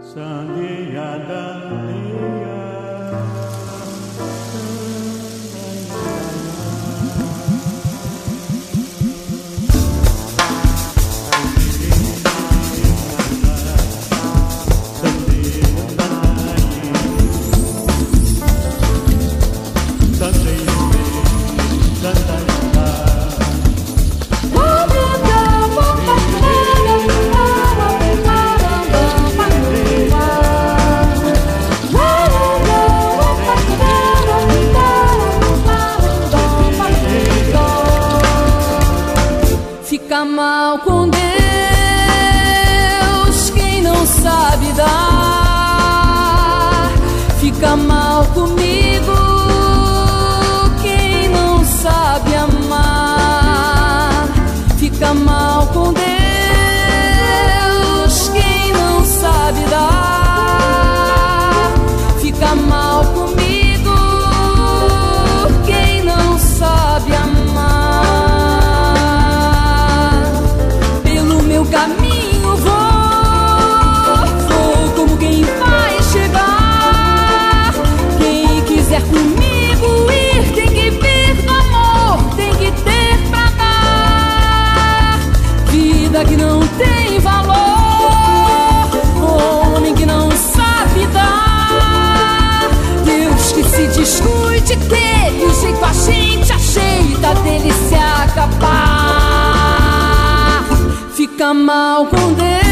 Sandia dandia, fica mal com Deus quem não sabe dar, fica mal comigo quem não sabe amar, fica mal com Deus quem não sabe dar, fica mal comigo quem não sabe amar. Caminho vou como quem vai chegar. Quem quiser comigo ir tem que vir do amor, tem que ter pra dar. Vida que não tem valor, homem que não sabe dar. Deus que se descuide dele, o jeito a gente ajeita dele se acabar. Fica mal com Deus